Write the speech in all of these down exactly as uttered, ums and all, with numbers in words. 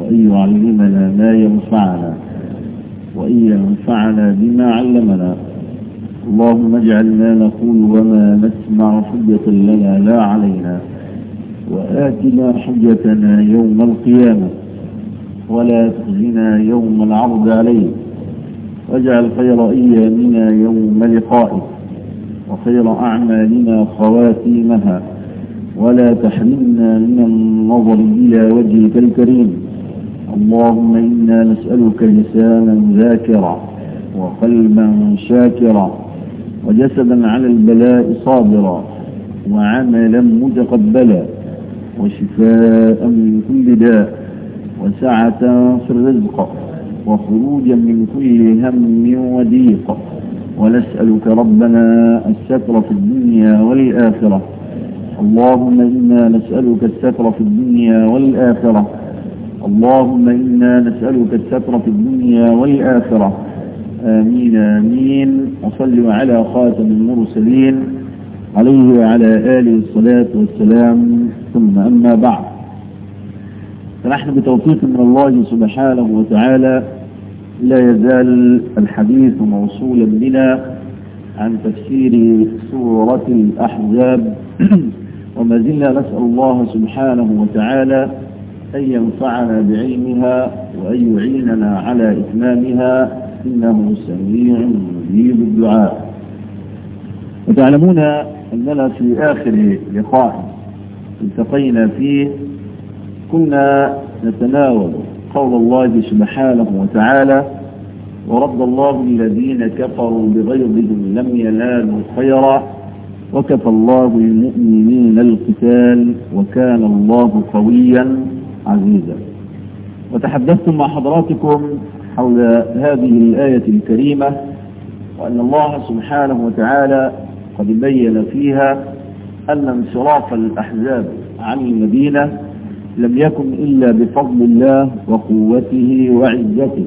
وأن يعلمنا ما ينفعنا وأن ينفعنا بما علمنا. اللهم اجعل ما نقول وما نسمع حجة لنا لا علينا، وآتنا حجتنا يوم القيامة ولا تخزنا يوم العرض عليك، واجعل خير أيامنا يوم لقائك وخير أعمالنا خواتيمها، ولا تحرمنا من النظر إلى وجهك الكريم. اللهم إنا نسألك لسانا ذاكرا وقلبا شاكرا وجسدا على البلاء صابرا وعملا متقبلا وشفاء من كل داء وسعة في الرزق وخروجا من كل هم وضيق. ونسألك ربنا الستر في الدنيا والآخرة. اللهم إنا نسألك الستر في الدنيا والآخرة. اللهم إنا نسألك الستر في الدنيا والآخرة. آمين آمين. وصلوا على خاتم المرسلين عليه وعلى آله الصلاة والسلام. ثم أما بعد، فنحن بتوفيق من الله سبحانه وتعالى لا يزال الحديث موصولا بنا عن تفسير سورة الأحزاب، وما زلنا نسأل الله سبحانه وتعالى أن ينفعنا بعلمها وأن يعيننا على إتمامها، إنه سميع مجيب الدعاء. وتعلمون أننا في آخر لقاء التقينا فيه كنا نتناول قول الله سبحانه وتعالى: ورد الله الذين كفروا بغيظهم لم ينالوا خيرا وكفى الله المؤمنين القتال وكان الله قويا عزيزا. وتحدثت مع حضراتكم حول هذه الآية الكريمة، وأن الله سبحانه وتعالى قد بين فيها أن انصراف الأحزاب عن المدينة لم يكن إلا بفضل الله وقوته وعزته.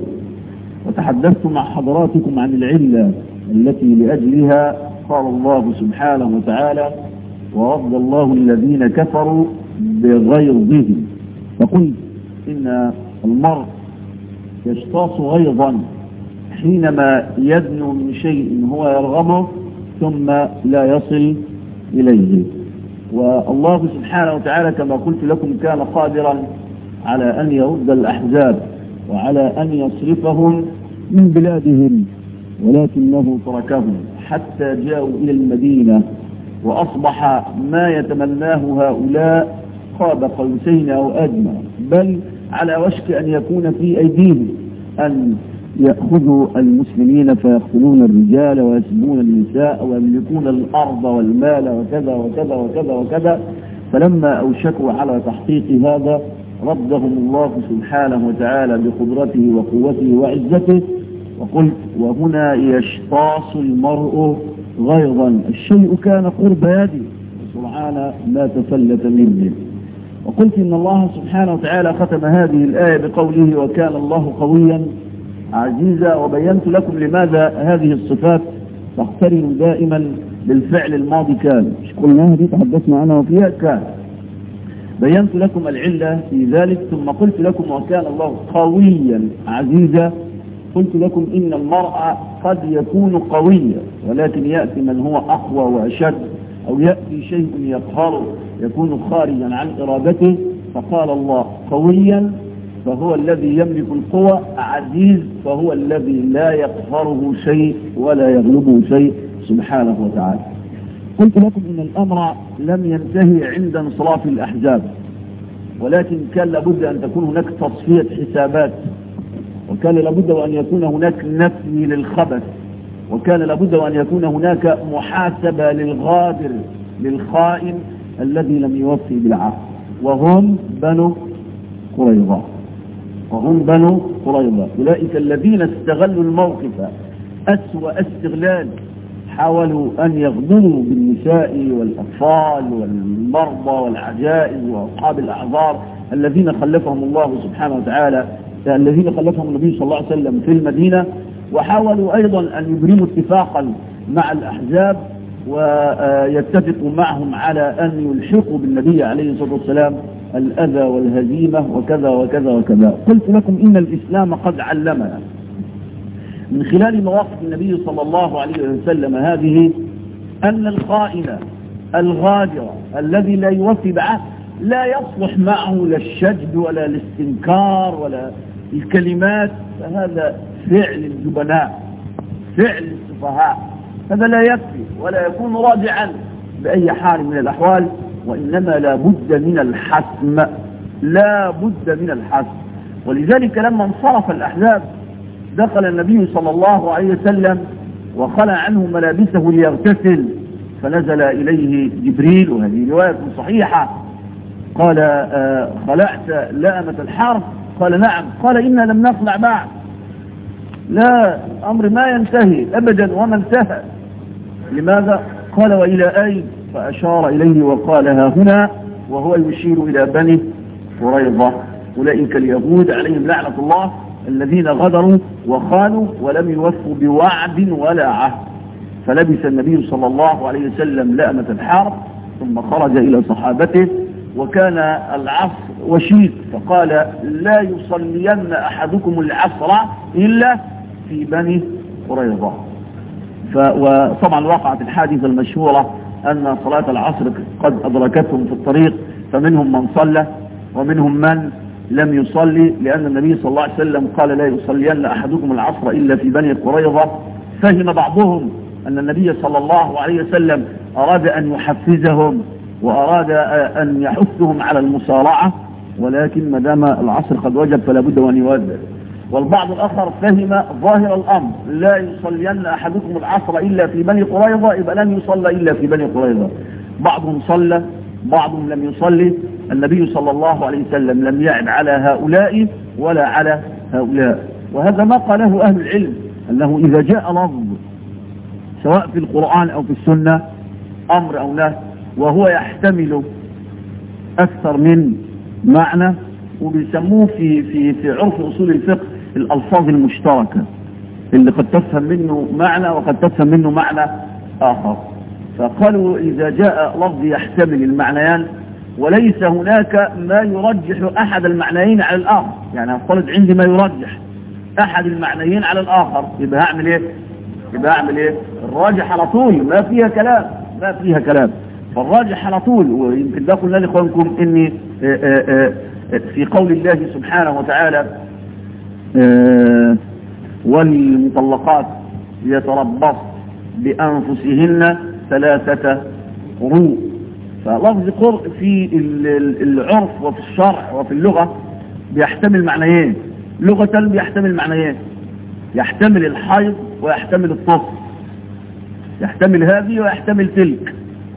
وتحدثت مع حضراتكم عن العلة التي لأجلها قال الله سبحانه وتعالى: ورد الله الذين كفروا بغيظهم. فقلت إن المرء يشتاص غيظا حينما يدنو من شيء هو يرغبه ثم لا يصل إليه. والله سبحانه وتعالى كما قلت لكم كان قادرا على أن يرد الأحزاب وعلى أن يصرفهم من بلادهم، ولكنه تركهم حتى جاءوا إلى المدينة، وأصبح ما يتمناه هؤلاء قاب قوسين أو أدنى، بل على وشك أن يكون في أيديهم أن يأخذوا المسلمين فيقتلون الرجال ويسبون النساء ويملكون الأرض والمال وكذا وكذا وكذا وكذا. فلما أوشكوا على تحقيق هذا ردهم الله سبحانه وتعالى بقدرته وقوته وعزته. وقلت: وهنا يشتاص المرء غيظا، الشيء كان قرب يده سرعان ما تفلت منه. وقلت إن الله سبحانه وتعالى ختم هذه الآية بقوله: وكان الله قويا عزيزا. وبينت لكم لماذا هذه الصفات تقترن دائما بالفعل الماضي كان، مش قلناها دي تحدثنا عنها وفيها كان. بينت لكم العلة في ذلك، ثم قلت لكم: وكان الله قويا عزيزا. قلت لكم إن المرء قد يكون قويا ولكن يأتي من هو أقوى وأشد، أو يأتي شيء يقهره يكون خارجا عن إرادته. فقال الله: قويا فهو الذي يملك القوى، عزيز فهو الذي لا يقهره شيء ولا يغلبه شيء سبحانه وتعالى. قلت لكم إن الأمر لم ينتهي عند انصراف الأحزاب، ولكن كان لابد أن تكون هناك تصفية حسابات، وكان لابد أن يكون هناك نفي للخبث، وكان لابد أن يكون هناك محاسبة للغادر للخائن الذي لم يوفي بالعهد، وهم بنو قريظة. وهم بنو قريظة أولئك الذين استغلوا الموقف أسوأ استغلال، حاولوا أن يغدروا بالنساء والأطفال والمرضى والعجائز وأصحاب الأعذار الذين خلفهم الله سبحانه وتعالى، الذين خلفهم النبي صلى الله عليه وسلم في المدينة. وحاولوا أيضا أن يبرموا اتفاقا مع الأحزاب ويتفقوا معهم على أن يلحقوا بالنبي عليه الصلاة والسلام الأذى والهزيمة وكذا وكذا وكذا. قلت لكم إن الإسلام قد علمنا من خلال مواقف النبي صلى الله عليه وسلم هذه أن الخائن الغادر الذي لا يوفي بعهد لا يصلح معه لا الشجب ولا الاستنكار ولا الكلمات، فهذا فعل الجبناء، فعل السفهاء، هذا لا يكفي ولا يكون راجعا بأي حال من الأحوال، وإنما لا بد من الحسم، لا بد من الحسم. ولذلك لما انصرف الأحزاب دخل النبي صلى الله عليه وسلم وخلع عنه ملابسه ليغتسل، فنزل إليه جبريل، وهذه رواية صحيحة، قال آه خلعت لأمة الحرب؟ قال نعم. قال إنا لم نخلع بعد. لا، أمر ما ينتهي أبدا وما انتهى. لماذا؟ قال وإلى أين؟ فأشار إليه وقال ها هنا، وهو يشير إلى بني قريظة، أولئك اليهود عليهم لعنة الله الذين غدروا وخانوا ولم يوفوا بوعد ولا عهد. فلبس النبي صلى الله عليه وسلم لأمة الحرب ثم خرج إلى صحابته، وكان العصر وشيك، فقال لا يصلين أحدكم العصر إلا في بني قريظة. وطبعا وقعت الحادثة المشهورة أن صلاة العصر قد أدركتهم في الطريق، فمنهم من صلى ومنهم من لم يصلي، لأن النبي صلى الله عليه وسلم قال لا يصلين أحدكم العصر إلا في بني قريظة. فهم بعضهم أن النبي صلى الله عليه وسلم أراد أن يحفزهم وأراد أن يحثهم على المصارعة، ولكن ما دام العصر قد وجب فلا بد أن يؤذن. والبعض الآخر فهم ظاهر الأمر لا يصلين أحدكم العصر إلا في بني قريظة، يبقى لن يصلى إلا في بني قريظة. بعضهم صلى بعضهم لم يصلي. النبي صلى الله عليه وسلم لم يعد على هؤلاء ولا على هؤلاء. وهذا ما قاله أهل العلم، أنه إذا جاء لفظ سواء في القرآن أو في السنة أمر أو نهي وهو يحتمل أكثر من معنى، وبيسموه في في في عرف أصول الفقه الألفاظ المشتركة، اللي قد تفهم منه معنى وقد تفهم منه معنى آخر. فقالوا إذا جاء لفظ يحتمل المعنيان وليس هناك ما يرجح أحد المعنيين على الآخر، يعني أفترض عندي ما يرجح أحد المعنيين على الآخر، يبقى أعمل إيه؟ يبقى أعمل إيه؟ الراجح على طول، ما فيها كلام، ما فيها كلام، فالراجح على طول. ويمكن ده قلنا لإخوانكم إني في قول الله سبحانه وتعالى والمطلقات يتربص بأنفسهن ثلاثة قروء. فلفظ قرء في العرف وفي الشرع وفي اللغة بيحتمل معنيين، لغة بيحتمل معنيين، يحتمل الحيض ويحتمل الطهر، يحتمل هذه ويحتمل تلك.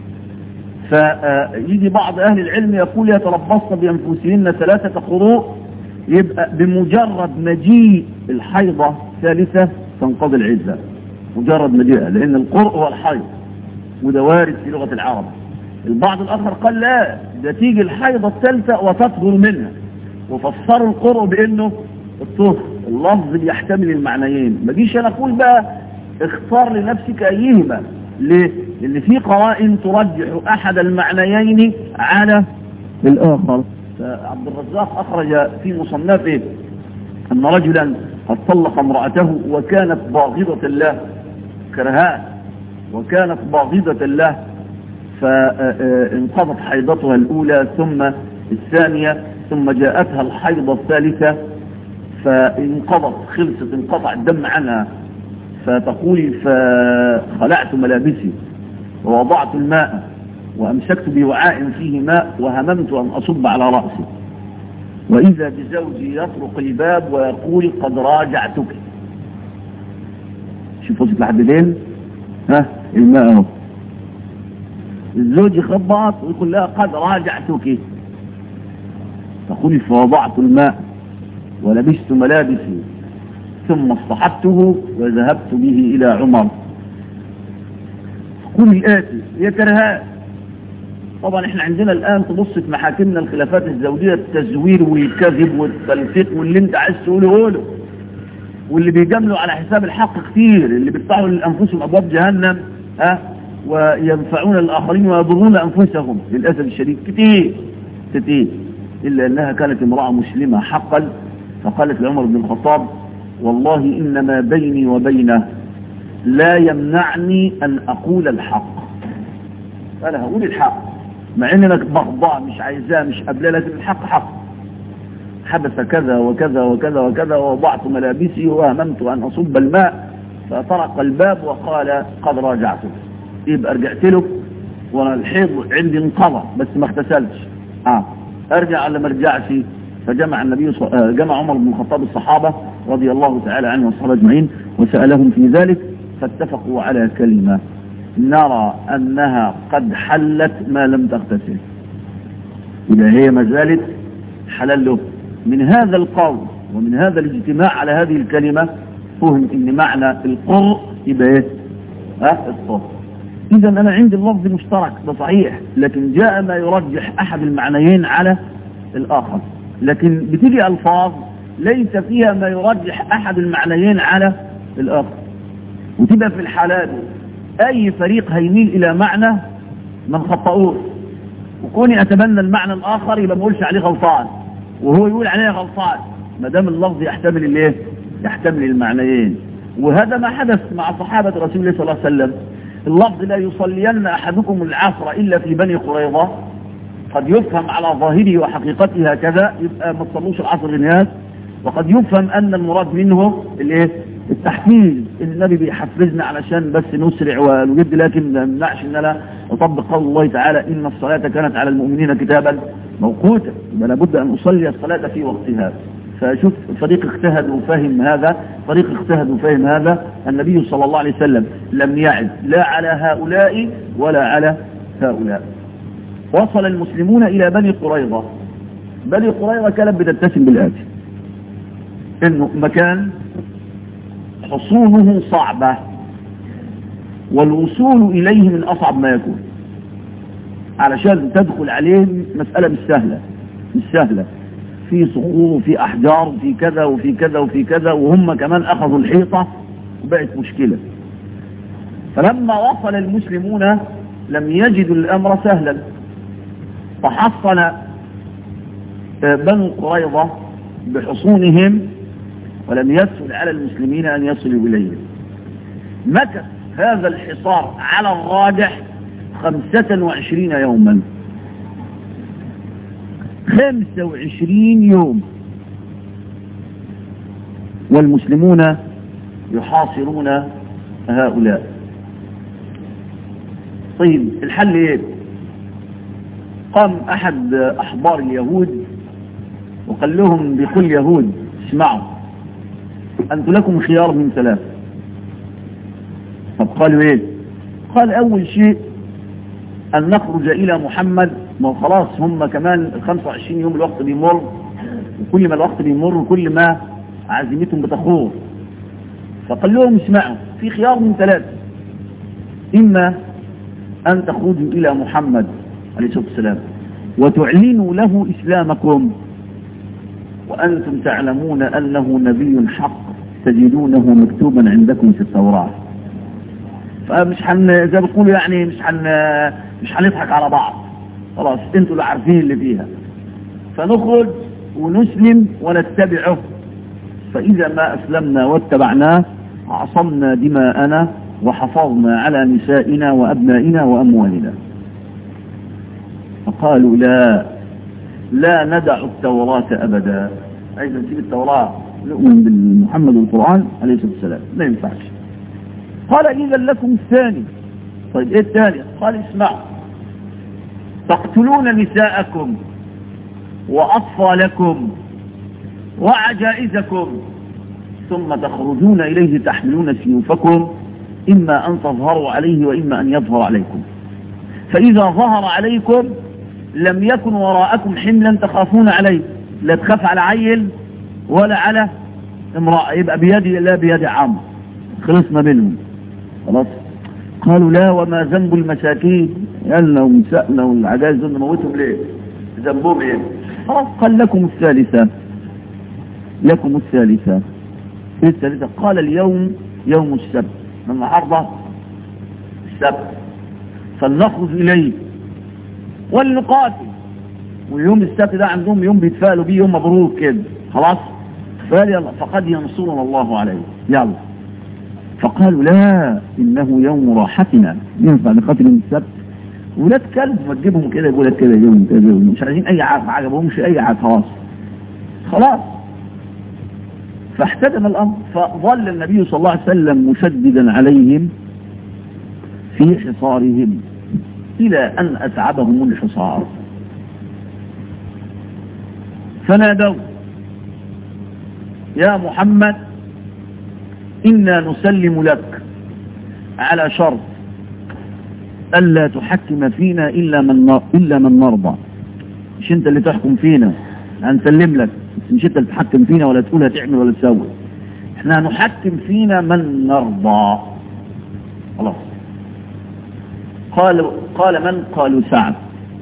فيجي بعض أهل العلم يقول يتربصن بأنفسهن ثلاثة قروء، يبقى بمجرد مجيء الحيضة ثالثة تنقضي العدة، مجرد مجيئها، لأن القرء هو الحيض وده وارد في لغة العرب. البعض الآخر قال لا، ده تيجي الحيضة الثالثة وتطهر منها، وفسروا القرء بأنه الطهر. اللفظ بيحتمل المعنيين، ما جيش أنا أقول بقى اختار لنفسك أيهما، ليه؟ لأن في قرائن ترجح أحد المعنيين على الآخر. فعبد الرزاق أخرج في مصنفه أن رجلا قد طلق امرأته وكانت باغضة له، كرهاء وكانت باغضة له، فانقضت حيضتها الأولى ثم الثانية ثم جاءتها الحيضة الثالثة فانقضت، خلصت، انقطع الدم عنها. فتقول فخلعت ملابسي ووضعت الماء وأمسكت بوعاء فيه ماء وهممت أن أصب على رأسي، وإذا بزوجي يطرق الباب ويقول قد راجعتك. شوف وصلت لحد فين؟ ها الماء اهو. الزوج يخبط ويقول لها قد راجعتك، تقول فوضعت الماء ولبست ملابسي ثم اصطحبته وذهبت به إلى عمر. قل الآتي يا كرهاء. طبعا احنا عندنا الآن تبص في محاكمنا الخلافات الزوجية التزوير والكذب والتلفيق واللي انت عايز تقوله له، واللي بيجاملوا على حساب الحق كتير، اللي بيفتحوا لأنفسهم أبواب جهنم ها وينفعون الآخرين ويضرون أنفسهم للأسف الشديد كتير كتير. إلا أنها كانت امرأة مسلمة حقا، فقالت لعمر بن الخطاب والله إنما بيني وبينه لا يمنعني أن أقول الحق. أنا هقول الحق مع أننا بغضاء مش عايزاه مش قبله، لكن الحق حق. حدث كذا وكذا وكذا وكذا ووضعت ملابسي وهممت أن أصب الماء فطرق الباب وقال قد راجعته. يبقى رجعت له وانا الحيض عندي انقضى بس ما اغتسلتش. اه ارجع ولا ما ارجعش؟ فجمع النبي ص... جمع عمر بن الخطاب الصحابة رضي الله تعالى عنهم والصحابة اجمعين وسألهم في ذلك، فاتفقوا على كلمة: نرى أنها قد حلت ما لم تغتسل. إذا هي ما زالت حلال له. من هذا القول ومن هذا الاجتماع على هذه الكلمة فهم ان معنى القر يبقى ايه؟ ها الطهر. اذا انا عندي اللفظ مشترك ده صحيح، لكن جاء ما يرجح احد المعنيين على الاخر، لكن بتيجي الفاظ ليس فيها ما يرجح احد المعنيين على الاخر، وتبقى في الحالات اي فريق هيميل الى معنى من خطأوه، وكوني اتبنى المعنى الاخر يبقى ما اقولش عليه غلطان وهو يقول عليه غلطان، ما دام اللفظ يحتمل الايه؟ يحتمل المعنيين. وهذا ما حدث مع صحابة رسول الله صلى الله عليه وسلم. اللفظ لا يصلين أحدكم العصر إلا في بني قريظة قد يفهم على ظاهره وحقيقته هكذا، يبقى ما تصلوش العصر الناس. وقد يفهم أن المراد منه الايه؟ التحفيز، النبي بيحفزنا علشان بس نسرع ونجد، لكن ما نمنعش ان انا اطبق قول الله تعالى ان الصلاة كانت على المؤمنين كتابا موقوتا، يبقى لابد ان اصلي الصلاة في وقتها. فشوف فريق اجتهد وفهم هذا، فريق اجتهد وفهم هذا. النبي صلى الله عليه وسلم لم يعد لا على هؤلاء ولا على هؤلاء. وصل المسلمون الى بني قريظة. بني قريظة كانت بتتسم بالآتي: انه مكان حصونه صعبة والوصول اليه من اصعب ما يكون، علشان تدخل عليه مسألة مش سهلة مش سهلة في صخور وفي احجار وفي كذا وفي كذا وفي كذا، وهم كمان اخذوا الحيطة وبقت مشكلة. فلما وصل المسلمون لم يجدوا الامر سهلا، فحصن بنو قريظة بحصونهم ولم يسهل على المسلمين ان يصلوا اليهم. مكث هذا الحصار على الراجح خمسة وعشرين يوما، خمسة وعشرين يوم، والمسلمون يحاصرون هؤلاء. طيب الحل ايه؟ قام احد احبار اليهود وقال لهم بكل يهود: اسمعوا، انتم لكم خيار من ثلاث. طب قالوا ايه؟ قال اول شيء ان نخرج الى محمد، ما خلاص هم كمان خمسة وعشرين يوم الوقت بيمر، وكل ما الوقت بيمر كل ما عزيمتهم بتخور. فقال لهم اسمعوا، في خيار من ثلاث: اما ان تخرجوا الى محمد عليه الصلاة والسلام وتعلنوا له اسلامكم وانتم تعلمون انه نبي حق تجدونه مكتوبا عندكم في التوراة. فمش حن زي ما بتقولوا يعني مش حن مش هنضحك على بعض، خلاص انتوا اللي عارفين اللي فيها، فنخرج ونسلم ونتبعه، فإذا ما أسلمنا واتبعناه عصمنا دماءنا وحفظنا على نسائنا وأبنائنا وأموالنا. فقالوا لا لا ندع التوراة أبدا، عايز نسيب التوراة نؤمن بالمحمد والقرآن عليه الصلاة والسلام، ما ينفعش. قال إذا لكم الثاني. طيب ايه الثاني؟ قال اسمعوا، تقتلون نساءكم وأطفالكم وعجائزكم ثم تخرجون إليه تحملون سيوفكم، إما أن تظهروا عليه وإما أن يظهر عليكم، فإذا ظهر عليكم لم يكن وراءكم حملا تخافون عليه، لا تخاف على عيل ولا على امرأة، يبقى بيدي لا بيد عام، خلصنا منهم خلاص. قالوا لا وما ذنب المساكين، قالنا ونسأنا والعجائز دول نموتهم ليه؟ ذنبهم ايه؟ خلاص. قال لكم الثالثة لكم الثالثة ايه الثالثة؟ قال اليوم يوم السبت، من النهارده السبت، فلنخرج إليه ولنقاتل ويوم السبت ده عندهم يوم بيتفائلوا بيه، يوم مبروك كده خلاص، فقال يلا فقد ينصرنا الله عليه يلا. فقالوا لا إنه يوم راحتنا، ينفع نقاتل يوم السبت؟ ولاد كلب ما تجيبهم كده يقول لك كده يوم كده، مش عايزين أي عاد، ما عجبهمش أي عاد، خلاص خلاص. فاحتدم الأمر، فظل النبي صلى الله عليه وسلم مشددا عليهم في حصارهم إلى أن أتعبهم الحصار. فنادوا يا محمد إنا نسلم لك على شرط ألا تحكم فينا إلا من إلا من نرضى. مش أنت اللي تحكم فينا، هنسلم لك، مش أنت اللي تحكم فينا ولا تقول هتعمل ولا تسوي، احنا هنحكم فينا من نرضى خلاص. قال قال من؟ قالوا سعد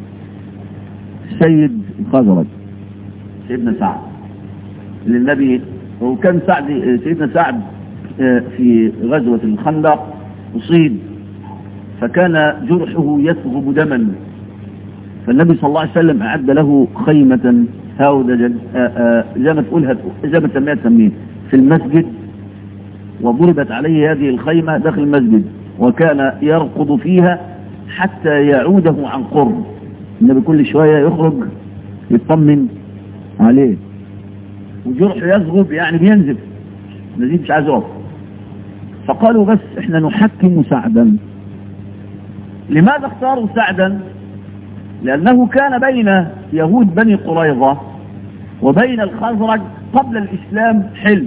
سيد الخزرج، سيدنا سعد للنبي. وكان سعد سيدنا سعد في غزوة الخندق أصيب، فكان جرحه يثغب دما، فالنبي صلى الله عليه وسلم أعد له خيمة هاودجا زي ما تقولها زي ما تسميها تسميه في المسجد، وضربت عليه هذه الخيمة داخل المسجد، وكان يرقض فيها حتى يعوده عن قرب. النبي كل شوية يخرج يطمن عليه، وجرحه يثغب يعني بينزف، نزيد مش عايز يقف. فقالوا بس احنا نحكم سعدا. لماذا اختاروا سعدا؟ لأنه كان بين يهود بني قريظة وبين الخزرج قبل الإسلام حلف،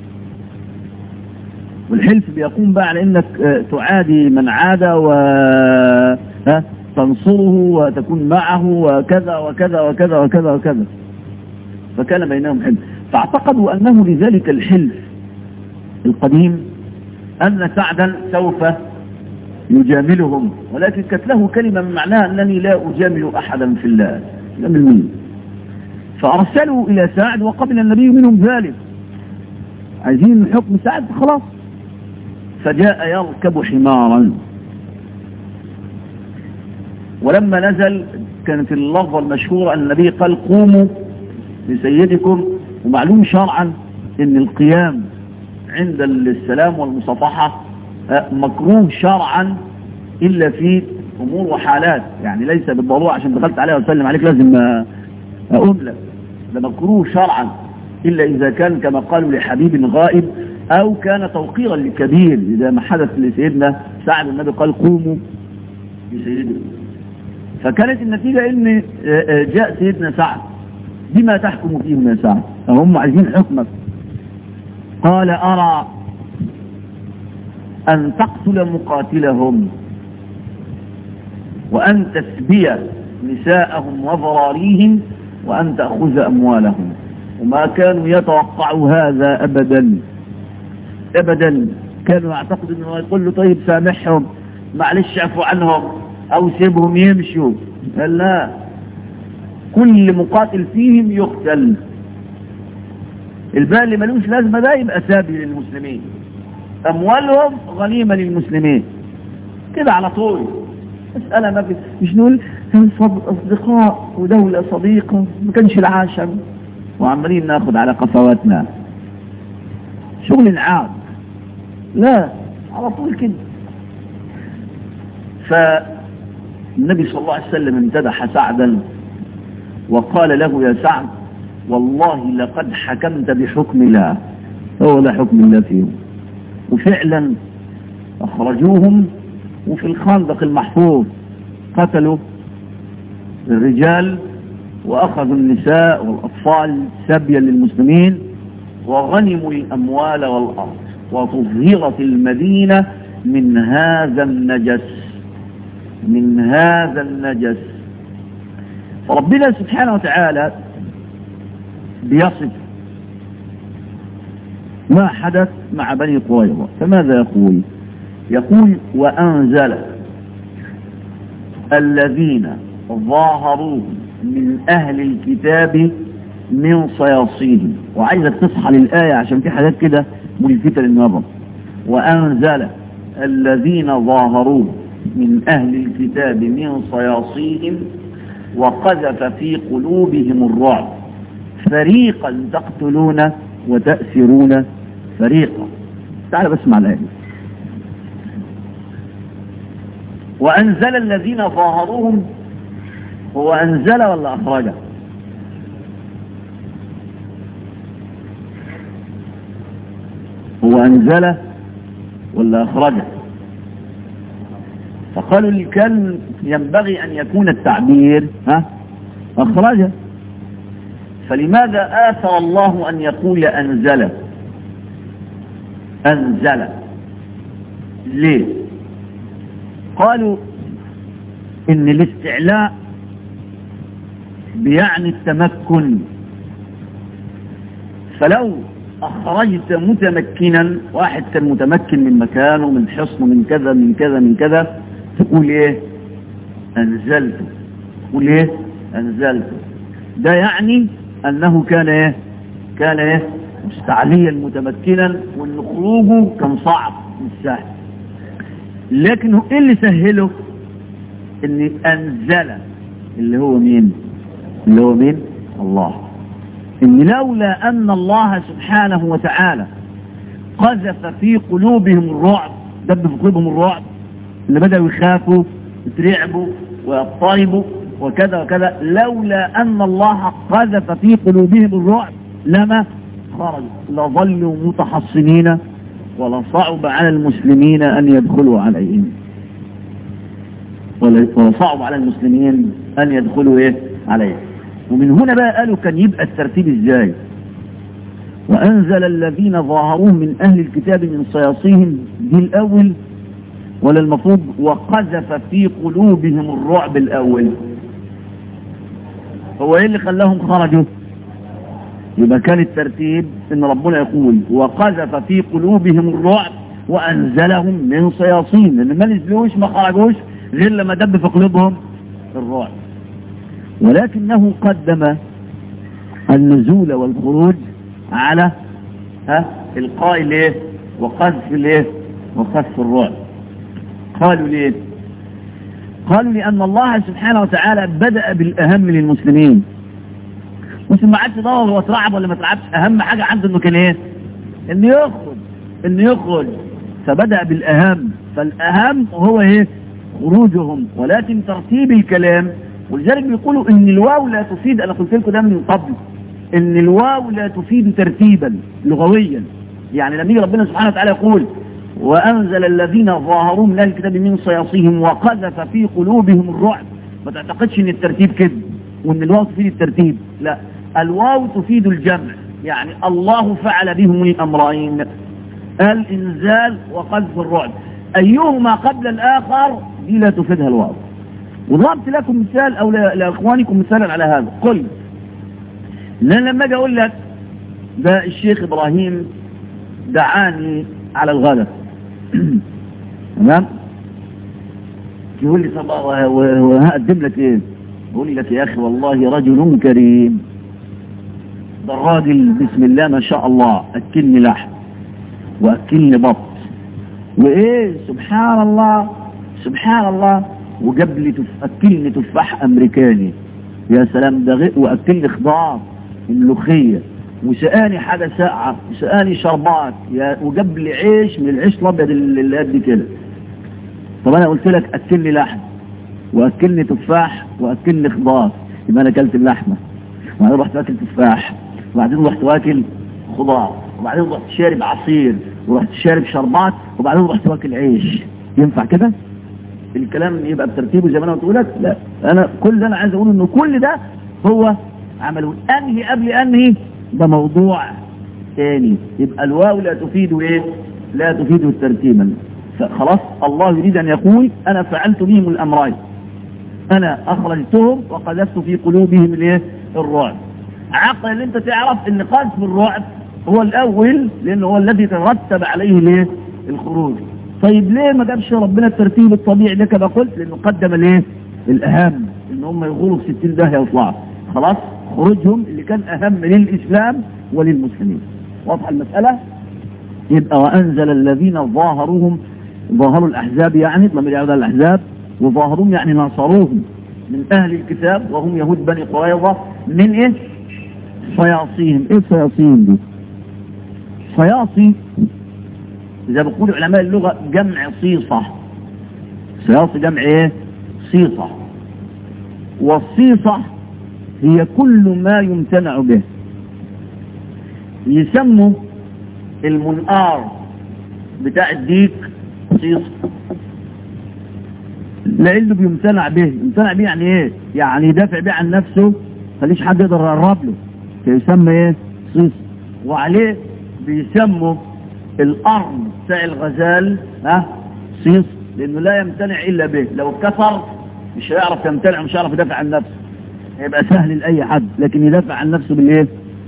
والحلف بيقوم بقى على انك تعادي من عاد وتنصره وتكون معه وكذا وكذا وكذا وكذا وكذا، فكان بينهم حلف. فاعتقدوا أنه لذلك الحلف القديم أن سعدا سوف يجاملهم، ولكن كانت له كلمة من معناها أنني لا أجامل أحدا في الله، جامل مين؟ فأرسلوا إلى سعد وقبل النبي منهم ذلك، عايزين حكم سعد خلاص. فجاء يركب حمارا، ولما نزل كانت اللفظة المشهورة أن النبي قال قوموا لسيدكم، ومعلوم شرعا أن القيام عند السلام والمصافحة مكروه شرعا إلا في أمور وحالات، يعني ليس بالضرورة عشان دخلت عليه وسلم عليك لازم أقول لك، ده مكروه شرعا إلا إذا كان كما قالوا لحبيب غائب، أو كان توقيرا لكبير. إذا ما حدث لسيدنا سعد النبي قال قوموا لسيدكم، فكانت النتيجة إن جاء سيدنا سعد بما تحكم فيهم يا سعد، هم عايزين حكمك. قال أرى أن تقتل مقاتلهم وأن تسبي نساءهم وضراريهم وأن تأخذ أموالهم. وما كانوا يتوقعوا هذا أبدا أبدا، كانوا يعتقدوا أنه يقول له طيب سامحهم، معلش عفو عنهم أو سيبهم يمشوا. قال لا، كل مقاتل فيهم يقتل، الباقي اللي ملوش لازمة ده يبقى سابي للمسلمين، أموالهم غنيمة للمسلمين، كده على طول. مسألة ما في، مش نقول أصدقاء ودولة صديقة ما كانش العاشم وعمالين ناخد على قفواتنا، شغل العاب، لا على طول كده. فالنبي صلى الله عليه وسلم امتدح سعدا وقال له يا سعد والله لقد حكمت بحكم الله، هو ده حكم الله فيهم. وفعلا أخرجوهم، وفي الخندق المحفوظ قتلوا الرجال وأخذوا النساء والأطفال سبيا للمسلمين، وغنموا الأموال والأرض، وتظهرت المدينة من هذا النجس من هذا النجس. فربنا سبحانه وتعالى بيصف ما حدث مع بني قريظة، فماذا يقول؟ يقول وأنزل الذين ظاهروا من أهل الكتاب من صياصيهم. وعايزك تصحى للآية عشان في حاجات كده ملفتة للنظر. وأنزل الذين ظاهروا من أهل الكتاب من صياصيهم وقذف في قلوبهم الرعب فريقا تقتلون وتأسرون فريقا. تعال بس مع الآية. وأنزل الذين ظاهروهم، هو أنزل ولا أخرجه؟ هو أنزل ولا أخرجه؟ فقالوا اللي كان ينبغي أن يكون التعبير ها أخرجه. فلماذا آثر الله أن يقول أنزل؟ أنزل ليه؟ قالوا إن الاستعلاء بيعني التمكن، فلو أخرجت متمكنا، واحد كان متمكن من مكانه من حصنه من كذا من كذا من كذا، تقول إيه؟ أنزلته. تقول إيه؟ أنزلته. ده يعني أنه كان إيه؟ كان إيه؟ مستعليا متمكنا، وأن خروجه كان صعب مش سهل. لكن هو إيه اللي سهله؟ إن أنزل اللي هو مين؟ اللي هو مين؟ الله. إن لولا أن الله سبحانه وتعالى قذف في قلوبهم الرعب، دب في قلوبهم الرعب، اللي بدأوا يخافوا يترعبوا ويضطربوا وكذا وكذا، لولا أن الله قذف في قلوبهم الرعب لما خرجوا، لظلوا متحصنين ولصعب على المسلمين أن يدخلوا عليهم، ولصعب على المسلمين أن يدخلوا إيه عليهم. ومن هنا بقى قالوا كان يبقى الترتيب إزاي؟ وأنزل الذين ظاهروهم من أهل الكتاب من صياصيهم، دي الأول ولا المفروض وقذف في قلوبهم الرعب الأول؟ هو إيه اللي خلاهم خرجوا؟ يبقى كان الترتيب إن ربنا يقول وقذف في قلوبهم الرعب وأنزلهم من صياصين، لأن ما نزلوش ما خرجوش غير لما دب في قلوبهم الرعب. ولكنه قدم النزول والخروج على ها القاء ليه وقذف ليه وقذف الرعب. قالوا ليه؟ قالوا لأن الله سبحانه وتعالى بدأ بالأهم للمسلمين. مسلم ما عادش يدور هو ترعب ولا ما ترعبش، أهم حاجة عنده إنه كان إيه؟ إنه يخرج، إنه يخرج. فبدأ بالأهم، فالأهم هو إيه؟ خروجهم. ولكن ترتيب الكلام، ولذلك بيقولوا إن الواو لا تفيد، أنا قلت لكم ده من قبل، إن الواو لا تفيد ترتيبا لغويا. يعني لما يجي ربنا سبحانه وتعالى يقول وأنزل الذين ظاهروا من أهل الكتاب من صياصيهم وقذف في قلوبهم الرعب، ما تعتقدش إن الترتيب كده وإن الواو تفيد الترتيب، لا، الواو تفيد الجمع. يعني الله فعل بهم الأمرين، الإنزال وقذف الرعب، أيهما قبل الآخر دي لا تفيدها الواو. وضربت لكم مثال أو لأخوانكم مثالا على هذا. قل لأن لما أجي أقول لك ده الشيخ إبراهيم دعاني على الغداء تمام، يقول لي طب وهقدم لك ايه؟ بقول لك يا اخي والله رجل كريم، ده الراجل بسم الله ما شاء الله اكلني لحم واكلني بط وايه سبحان الله سبحان الله، وجاب لي اكلني تفاح امريكاني يا سلام ده، واكلني خضار الملوخيه، وسقاني حاجة ساقعة، وسقاني شربات، وجاب لي عيش من العيش الابيض اللي قد كده. طب انا قلت لك اكلني لحم واكلني تفاح واكلني خضار، يبقى انا اكلت اللحمه وبعدين رحت واكل تفاح وبعدين رحت واكل خضار وبعدين رحت شارب عصير ورحت شارب شربات وبعدين رحت واكل عيش. ينفع كده؟ الكلام يبقى بترتيبه زي ما انا قلت لك؟ لا، انا كل ده انا عايز اقول انه كل ده هو عمله. انهي قبل انهي ده موضوع ثاني. يبقى الواو لا تفيد ايه؟ لا تفيد ترتيبا. فخلاص الله يريد ان يقول انا فعلت بهم الامرين، انا اخرجتهم وقذفت في قلوبهم الايه؟ الرعب. عقل ان انت تعرف ان قذف الرعب هو الاول لانه هو الذي ترتب عليه الايه؟ الخروج. طيب ليه ما جابش ربنا الترتيب الطبيعي ده كما قلت؟ لانه قدم الايه؟ الاهم، ان هم يغوروا في ستين داهيه ويطلعوا. خلاص خروجهم اللي كان اهم للاسلام وللمسلمين. واضحه المساله؟ يبقى وانزل الذين ظاهروهم، ظاهروا الاحزاب يعني ضمير يعود على الاحزاب، وظاهروهم يعني ناصروهم من أهل الكتاب وهم يهود بني قريظة من إيه؟ صياصيهم. إيه صياصيهم دي؟ صياصي إذا بيقول علماء اللغة جمع صيصة. صياصي جمع إيه؟ صيصة. والصيصة هي كل ما يمتنع به. يسموا المنقار بتاع الديك صيصة لأنه بيمتنع به. يمتنع به يعني ايه؟ يعني يدافع به عن نفسه، خليش حد يقدر يقرب له، فيسمى ايه؟ صيصة. وعليه بيسموا القرن بتاع الغزال ها صيص، لانه لا يمتنع الا به. لو اتكسر مش هيعرف يمتنع ومش هيعرف يدافع عن نفسه، هيبقى سهل لاي حد، لكن يدافع عن نفسه بالايه؟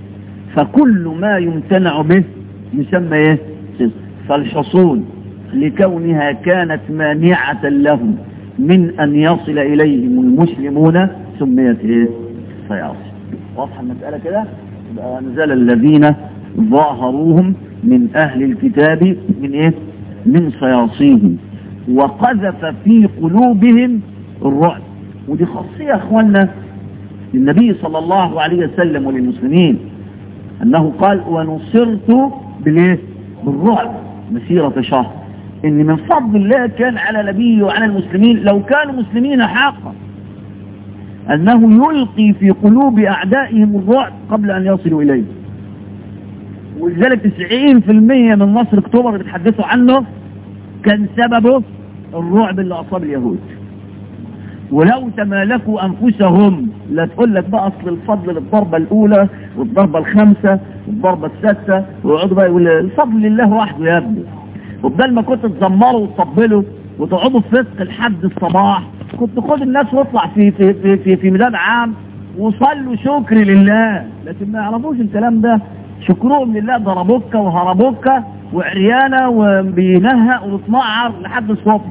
فكل ما يمتنع به يسمى ايه؟ صيص. فالحصول لكونها كانت مانعة لهم من ان يصل اليهم المسلمون سميت ايه؟ صياصي. واضحه المسألة كده؟ يبقى نزل الذين ظاهروهم من اهل الكتاب من ايه؟ من صياصيهم وقذف في قلوبهم الرعب. ودي خاصية يا اخوانا للنبي صلى الله عليه وسلم وللمسلمين، انه قال ونصرت بالايه؟ بالرعب مسيرة شهر. ان من فضل الله كان على نبيه وعلى المسلمين لو كانوا مسلمين حقا انه يلقي في قلوب اعدائهم الرعب قبل ان يصلوا اليه. ولذلك تسعين في المية من نصر اكتوبر اللي بتحدثوا عنه كان سببه الرعب اللي اصاب اليهود. ولو تمالكوا انفسهم لا تقول لك بقى اصل الفضل للضربه الاولى والضربه الخامسه والضربه السادسه ويقعدوا بقى يقول الفضل لله وحده يا ابني. وبدل ما كنت تزمروا وتطبلوا وتقعدوا في فسق لحد الصباح، كنت خد الناس واطلع في في في في, في ميدان عام وصلوا شكر لله. لكن ما يعرفوش الكلام ده، شكرهم لله ضربوك وهربوك وعريانه وبينهق وبتنعر لحد الصبح.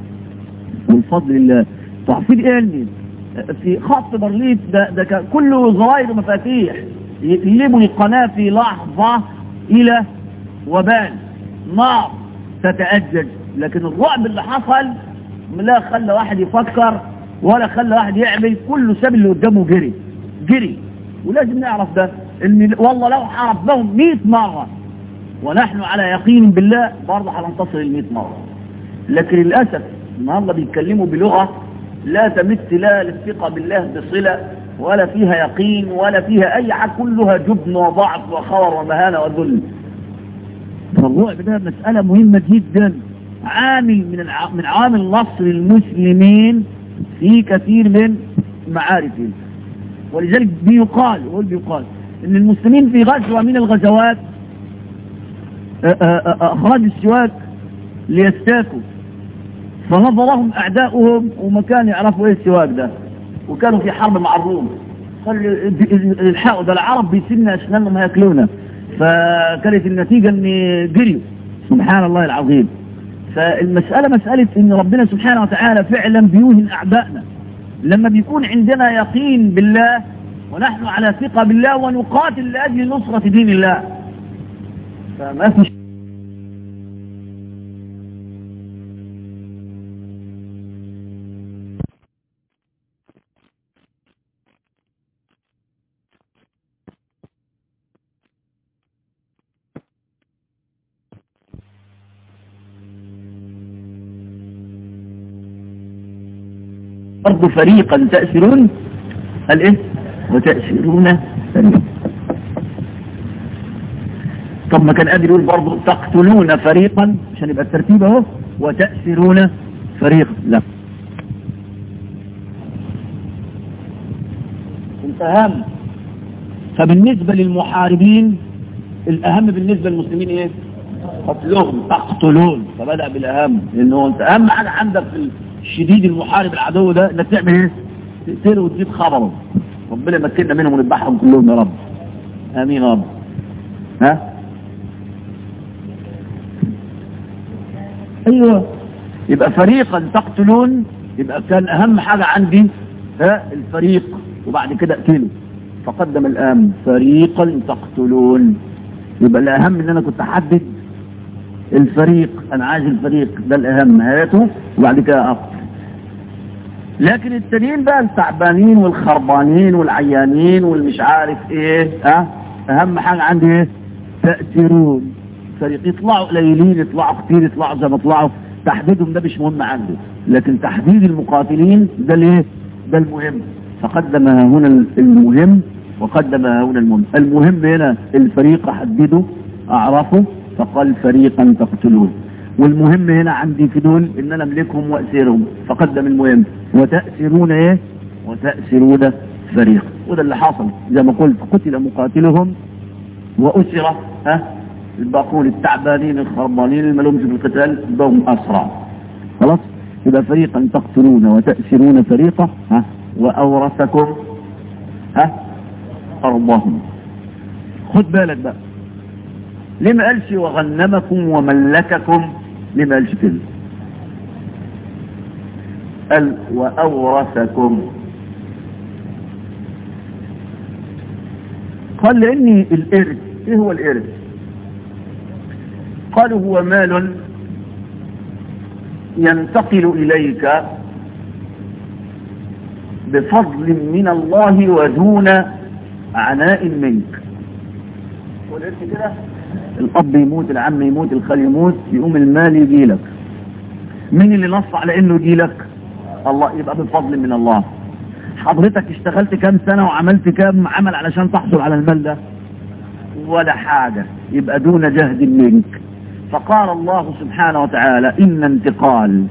والفضل لله. تعرفين ايه في خط برليف ده, ده كله زراير مفاتيح يقلبوا القناة في لحظة الى وبال نار تتأجج. لكن الرعب اللي حصل لا خلى واحد يفكر ولا خلى واحد يعمل، كله ساب اللي قدامه جري جري. ولازم نعرف ده ان والله لو حاربناهم مئة مرة ونحن على يقين بالله برضه هننتصر المئة مرة. لكن للأسف النهارده بيتكلموا بلغة لا تمت لا الثقة بالله بصلة ولا فيها يقين ولا فيها أي حاجة، كلها جبن وضعف وخور ومهانة وذل. فالرعب ده مسألة مهمة جدا، عامل من الع... من عوامل نصر المسلمين في كثير من معاركهم. ولذلك بيقال يقول بيقال إن المسلمين في غزوة من الغزوات أخرجوا السواك ليستاكوا، فنظرهم أعداؤهم وما كانوا يعرفوا إيه السواك ده، وكانوا في حرب مع الروم. قال الحقوا ده العرب بيسمنا أسنانهم هياكلونا. فكانت النتيجة أن جريوا. سبحان الله العظيم. فالمسألة مسألة أن ربنا سبحانه وتعالى فعلا بيوهن أعدائنا لما بيكون عندنا يقين بالله ونحن على ثقة بالله ونقاتل لأجل نصرة دين الله. فما في برضو فريقا تأسرون الايه وتأسرون فريقا. طب ما كان قادر يقول برضو تقتلون فريقا عشان يبقى الترتيب اهو وتأسرون فريقا. لا انت اهم. فبالنسبة للمحاربين الاهم بالنسبة للمسلمين ايه؟ قتلهم تقتلون. فبدأ بالاهم لانه انت اهم حاجة عندك في الشديد المحارب العدو ده انك تعمل ايه؟ تقتله وتجيب خبره. ربنا يمكننا منهم ونذبحهم كلهم يا رب. امين يا رب. ها ايوه. يبقى فريقا تقتلون، يبقى كان اهم حاجة عندي ها الفريق وبعد كده اقتله. فقدم الان فريقا تقتلون. يبقى الاهم ان انا كنت احدد الفريق، انا عايز الفريق ده الاهم هاته وبعد كده اقتل. لكن التانيين بقى التعبانين والخربانين والعيانين والمش عارف ايه ها اهم حاجة عندي ايه تأثيرون فريق يطلعوا قليلين يطلعوا كتير يطلعوا زي ما طلعوا تحديدهم ده مش مهم عنده لكن تحديد المقاتلين ده الايه ده المهم فقدم هنا المهم وقدم هنا المهم المهم هنا الفريق حدده اعرفه فقال فريقا تقتلون والمهم هنا عندي في دول ان انا املكهم واسيرهم فقدم المهم وتأسرون ايه وتأسرون فريق وده اللي حصل زي ما قلت قتل مقاتلهم واسر ها الباقون التعبانين الخربانين الملومش في القتال بهم اسرع خلاص يبقى فريقا تقتلون وتأسرون فريقا ها واورثكم ها ارضهم خد بالك بقى ليه ما قالش وغنمكم وملككم ليه ما قالش كده قال واورثكم قال لاني الارث ايه هو الارث قالوا هو مال ينتقل اليك بفضل من الله ودون عناء منك والارث كده الاب يموت العم يموت الخال يموت يقوم المال يجي لك مين اللي نص على انه يجي لك الله يبقى بفضل من الله حضرتك اشتغلت كام سنة وعملت كام عمل علشان تحصل على المال ده ولا حاجة يبقى دون جهد منك فقال الله سبحانه وتعالى إن انتقال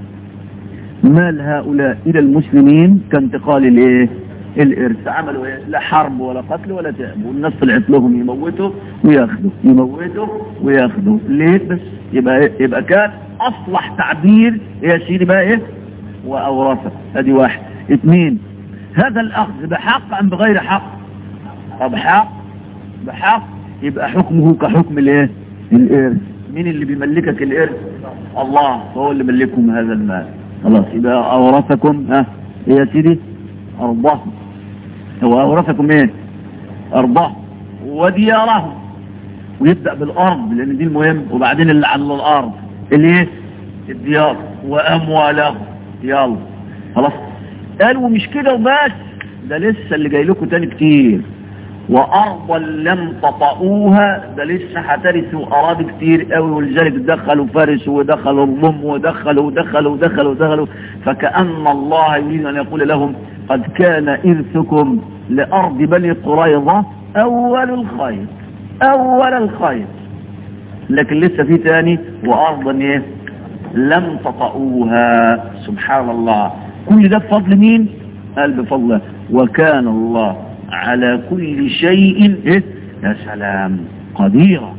مال هؤلاء إلى المسلمين كانتقال الايه الارث عملوا ايه لا حرب ولا قتل ولا تعب والناس طلعت لهم يموتوا وياخدوا يموتوا وياخدوا ليه بس يبقى إيه؟ يبقى كان اصلح تعبير يا سيدي بقى ايه واورثه ادي واحد اثنين هذا الاخذ بحق ام بغير حق طب حق بحق يبقى حكمه كحكم الايه الارث مين اللي بيملكك الارث الله هو اللي ملكهم هذا المال خلاص يبقى اورثكم ها يا سيدي ارضهم هو اورثكم ايه ارضهم وديارهم ويبدأ بالارض لان دي المهم وبعدين اللي على الارض اللي ايه الديار واموالهم يلا خلاص قالوا مش كده وبس ده لسه اللي جاي لكم تاني كتير وارضا لم تطئوها ده لسه هترثوا اراضي كتير قوي ولذلك دخلوا فارس ودخلوا الروم ودخلوا ودخلوا ودخلوا ودخلوا فكأن الله يريد ان يقول لهم قد كان إرثكم لأرض بني قريظة أول الخير أول الخير لكن لسه في تاني وأرضا إيه لم تطئوها سبحان الله كل ده بفضل مين قال بفضله وكان الله على كل شيء إيه يا سلام قديرا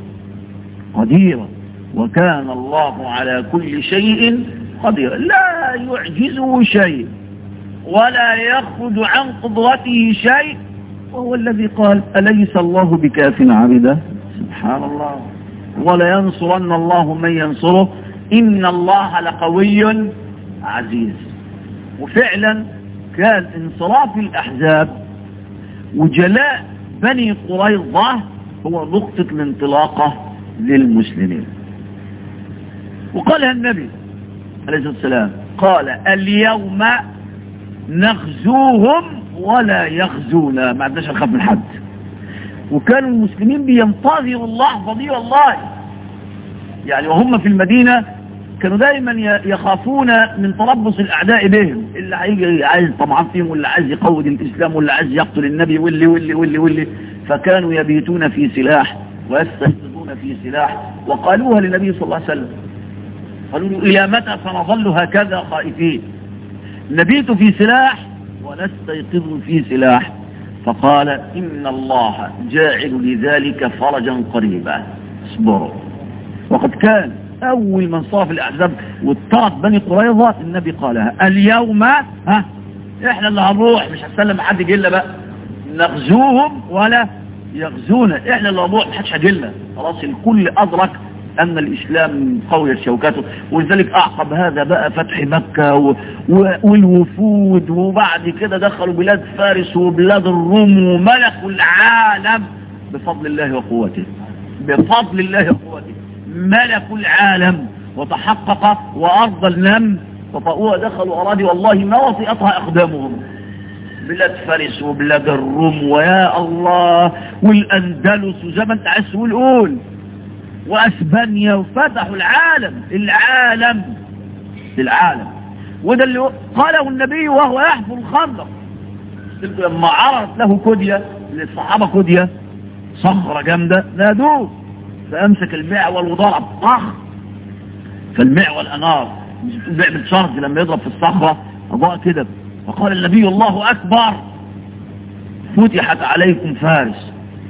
قديرا وكان الله على كل شيء قديرا لا يعجزه شيء ولا يخرج عن قدرته شيء وهو الذي قال أليس الله بكاف عبده سبحان الله ولا ينصرن الله من ينصره إن الله لقوي عزيز وفعلا كان انصراف الأحزاب وجلاء بني قريظة هو نقطة الانطلاقة للمسلمين وقالها النبي عليه الصلاة والسلام قال اليوم نغزوهم ولا يغزونا ما عندناش نخاف من حد وكانوا المسلمين بينتظروا اللحظة دي والله يعني وهم في المدينة كانوا دائما يخافون من تربص الأعداء بهم اللي هيجي عايز طبعا فيهم واللي عايز يقود الإسلام واللي عايز يقتل النبي واللي واللي واللي واللي فكانوا يبيتون في سلاح ويستيقظون في سلاح وقالوها للنبي صلى الله عليه وسلم قالوا له إلى متى سنظل هكذا خائفين نبيت في سلاح ونستيقظ في سلاح فقال إن الله جاعل لذلك فرجا قريبا اصبروا وقد كان أول من صاف الأحزاب واضطرت بني قريظة النبي قالها اليوم ها إحنا اللي هنروح مش هنسلم حد جلة بقى نغزوهم ولا يغزونا إحنا اللي هنروح محدش هجلة خلاص الكل أدرك أن الإسلام قوي شوكاته ولذلك أعقب هذا بقى فتح مكة و... و... والوفود وبعد كده دخلوا بلاد فارس وبلاد الروم وملكوا العالم بفضل الله وقوته بفضل الله وقوته ملكوا العالم وتحقق وأرضا لم فطأوها دخلوا أراضي والله ما وطئتها أقدامهم، بلاد فارس وبلاد الروم ويا الله والأندلس وزي ما انت عايز تقول قول، وأسبانيا، وفتحوا العالم العالم العالم. وده اللي قاله النبي وهو يحفر الخندق لما عرضت له كدية للصحابة، كدية صخرة جامدة نادوه فأمسك المعول وضرب طخ، فالمعول أنار بيعمل شرط لما يضرب في الصخرة أضاء كده، فقال النبي الله أكبر فتحت عليكم فارس.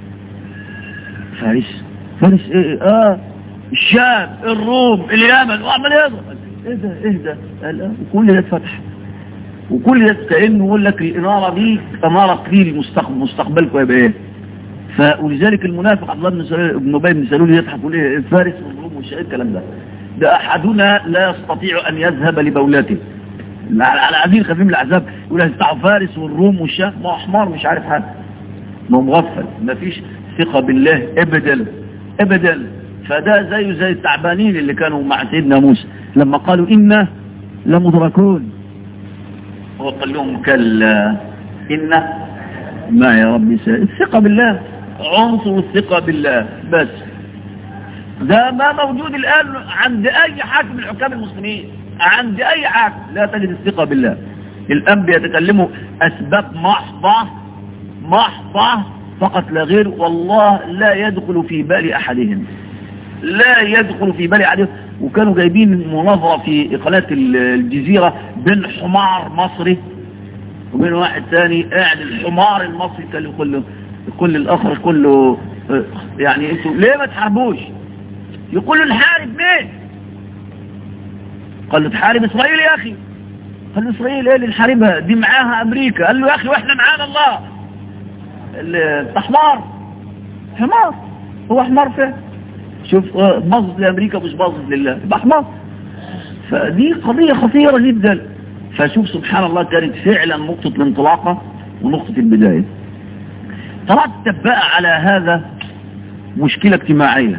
فارس فارس ايه اه الشام الروم اليمن، وعمل يضرب. ايه ده ايه ده قال اه وكل ده اتفتح، وكل ده كأنه يقول لك الإنارة دي أمارة كبير المستقبل مستقبلكم يبقى ايه. فلذلك المنافق عبد الله بن ابي بن سلول يضحك يقول ايه فارس والروم والشام الكلام ده، ده أحدنا لا يستطيع أن يذهب لبولته على عديد خفيف الأحزاب يقول هتفتحوا فارس والروم والشام، ما هو حمار مش عارف حاجة، ما هو مغفل، ما فيش ثقة بالله ابدا ابدا. فده زيه زي التعبانين اللي كانوا مع سيدنا موسى لما قالوا إنا لمدركون، هو قال لهم كلا إنا ما يا ربي سائل. الثقة بالله عنصر الثقة بالله بس، ده ما موجود الآن عند أي حاكم من حكام المسلمين، عند أي حاكم لا تجد الثقة بالله. الآن بيتكلموا أسباب محضة محضة فقط لا غير، والله لا يدخل في بال أحدهم، لا يدخل في بال أحدهم. وكانوا جايبين مناظرة في قناة الجزيرة بين حمار مصري وبين واحد ثاني قاعد، الحمار المصري كان يقول له يقول للآخر كله يعني انتوا ليه ما تحاربوش؟ يقول له نحارب مين؟ قال له تحارب إسرائيل يا أخي. قال له إسرائيل ايه اللي نحاربها دي معاها أمريكا؟ قال له يا أخي واحنا معانا الله. انت حمار حمار، هو حمار فين؟ شوف باظت لأمريكا مش باظت لله يبقى حمار. فدي قضية خطيرة جدا. فشوف سبحان الله كانت فعلا نقطة الانطلاقة ونقطة البداية. ترتب بقى على هذا مشكلة اجتماعية.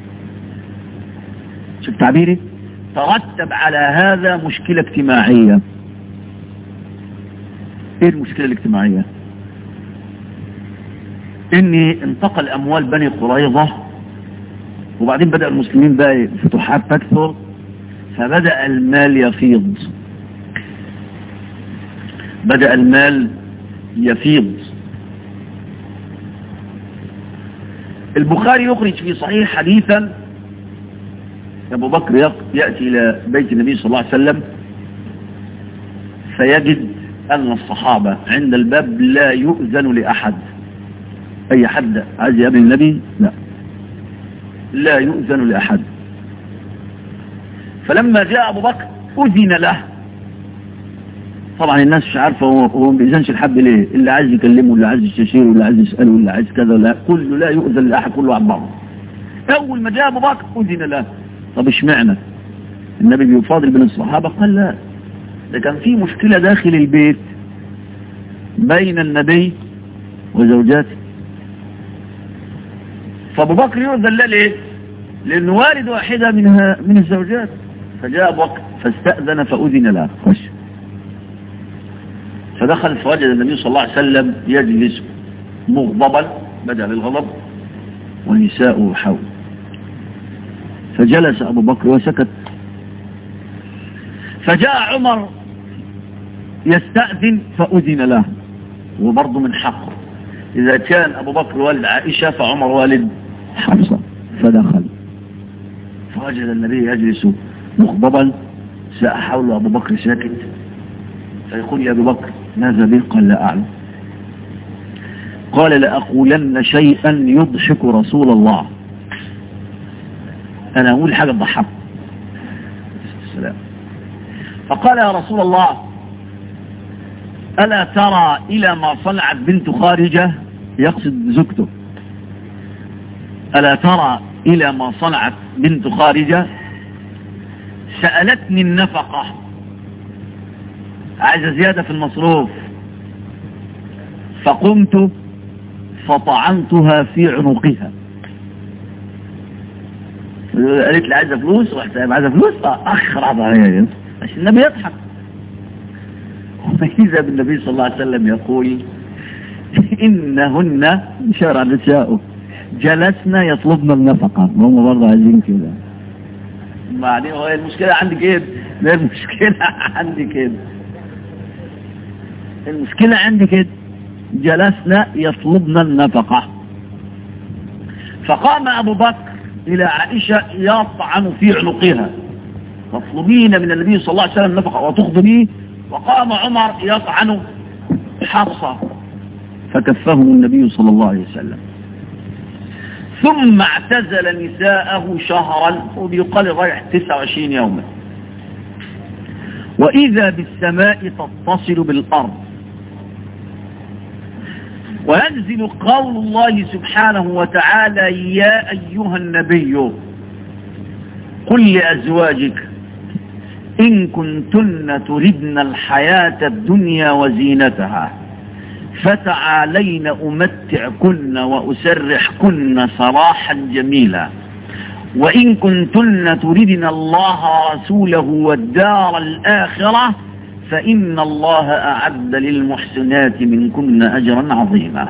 شوف تعبيري، ترتب على هذا مشكلة اجتماعية. ايه المشكلة الاجتماعية؟ اني انتقل اموال بني قريظة، وبعدين بدأ المسلمين بقى فتوحات تكثر، فبدأ المال يفيض، بدأ المال يفيض. البخاري يخرج في صحيح حديثا أبو بكر يأتي إلى بيت النبي صلى الله عليه وسلم فيجد أن الصحابة عند الباب لا يؤذن لأحد، أي حد عايز يقابل النبي لا لا يؤذن لأحد. فلما جاء أبو بكر أذن له. طبعا الناس مش عارفة هو ما بيأذنش الحد ليه، اللي عايز يكلمه اللي عايز يستشيره اللي عايز يسأله اللي عايز كذا، لا كله لا يؤذن لأحد، كله عن بعضه. أول ما جاء أبو بكر أذن له. طب اشمعنى النبي بيفاضل بين الصحابة؟ قال لا، ده كان في مشكلة داخل البيت بين النبي وزوجاته. فابو بكر يؤذن له ليه؟ لأنه والد واحدة منها من الزوجات. فجاء أبو بكر فاستأذن فأذن له، خش. فدخل فوجد النبي صلى الله عليه وسلم يجلس مغضبا، بدأ بالغضب ونساءه حوله. فجلس أبو بكر وسكت. فجاء عمر يستأذن فأذن له، وبرضه من حقه. إذا كان أبو بكر والد عائشة فعمر والد حفصة. فدخل فوجد النبي يجلس مغضبا، ساء حوله أبو بكر ساكت. فيقول يا أبو بكر ماذا به؟ قال لا أعلم. قال لأقولن شيئا يضحك رسول الله، أنا أقول حاجة تضحك. السلام. فقال يا رسول الله ألا ترى إلى ما صنعت بنت خارجة، يقصد زوجته، ألا ترى إلى ما صنعت بنت خارجة؟ سألتني النفقة، عايزة زيادة في المصروف، فقمت فطعنتها في عنقها. قالت لي عايزة فلوس، رحت عايزة فلوس، أخر عضها هي عشان النبي يضحك. وإذا بالنبي صلى الله عليه وسلم يقول إنهن شرع نساؤه جلسنا يطلبنا النفقة، وهم برضه عايزين كده. بعدين هو المشكلة عندي كده، لا المشكلة عندي كده، المشكلة عندي كده، جلسنا يطلبنا النفقة. فقام أبو بكر إلى عائشة يطعن في عنقها، تطلبين من النبي صلى الله عليه وسلم النفقة وتخضبيه. وقام عمر يطعن حفصة فكفهم النبي صلى الله عليه وسلم. ثم اعتزل نساءه شهرا، وبيقال رايح تسعة وعشرين يوما. وإذا بالسماء تتصل بالأرض، وينزل قول الله سبحانه وتعالى يا أيها النبي قل لأزواجك إن كنتن تردن الحياة الدنيا وزينتها فتعالين أمتعكن وأسرحكن سراحا جميلا، وإن كنتن تردن الله ورسوله والدار الآخرة فإن الله أعد للمحسنات منكن أجرا عظيما.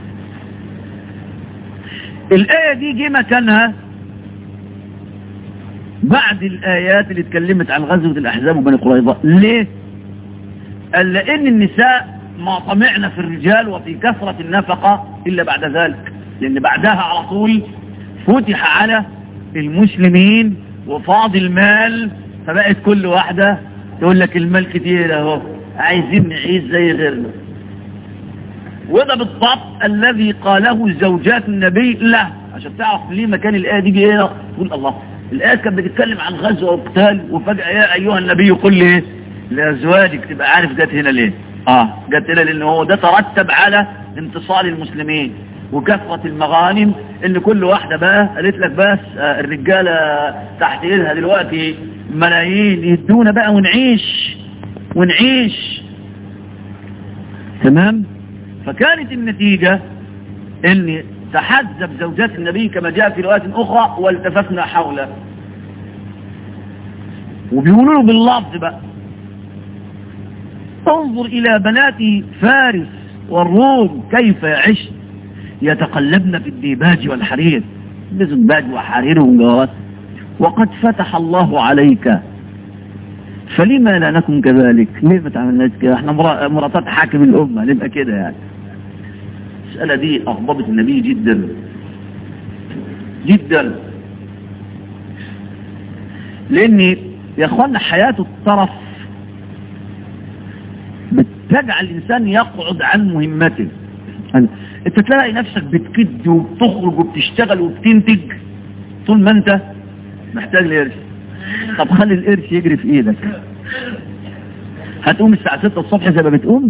الآية دي جه مكانها بعد الآيات اللي اتكلمت عن غزوة الأحزاب وبني قريظة. ليه؟ قال لأن النساء ما طمعنا في الرجال وفي كثرة النفقة إلا بعد ذلك، لأن بعدها على طول فتح على المسلمين وفاض المال، فبقت كل واحدة تقول لك المال كتير اهو، عايزين نعيش زي غيرنا. وده بالضبط الذي قاله زوجات النبي له، عشان تعرف ليه مكان الآية دي جايه. تقول الله، الآية كانت بتتكلم عن غزوة وقتال، وفجأة يا أيها النبي قل لي لأزواجك، تبقى عارف جت هنا ليه. اه جت هنا لأن هو ده ترتب على انتصار المسلمين وكثرة المغانم، ان كل واحدة بقى قالت لك بس آه الرجالة تحت ايدها دلوقتي ملايين، يدونا بقى ونعيش ونعيش. تمام. فكانت النتيجة ان تحزب زوجات النبي كما جاء في روايات اخرى والتفتنا حوله، وبيقولوا له باللفظ بقى انظر الى بنات فارس والروم كيف يعيش يتقلبن في الديباج والحرير، بزنباج وحرير وجوات، وقد فتح الله عليك فلما لا نكن كذلك. ليه ما تعملناش كده؟ احنا مراتات حاكم الامه نبقى كده يعني. المسألة دي أغضبت النبي جدا جدا، لأن يا أخوانا حياة الطرف بتجعل الإنسان يقعد عن مهمته. أنت تلاقي نفسك بتكد وبتخرج وبتشتغل وبتنتج طول ما أنت محتاج لقرش. طب خلي القرش يجري في إيدك، هتقوم الساعة ستة الصبح زي ما بتقوم؟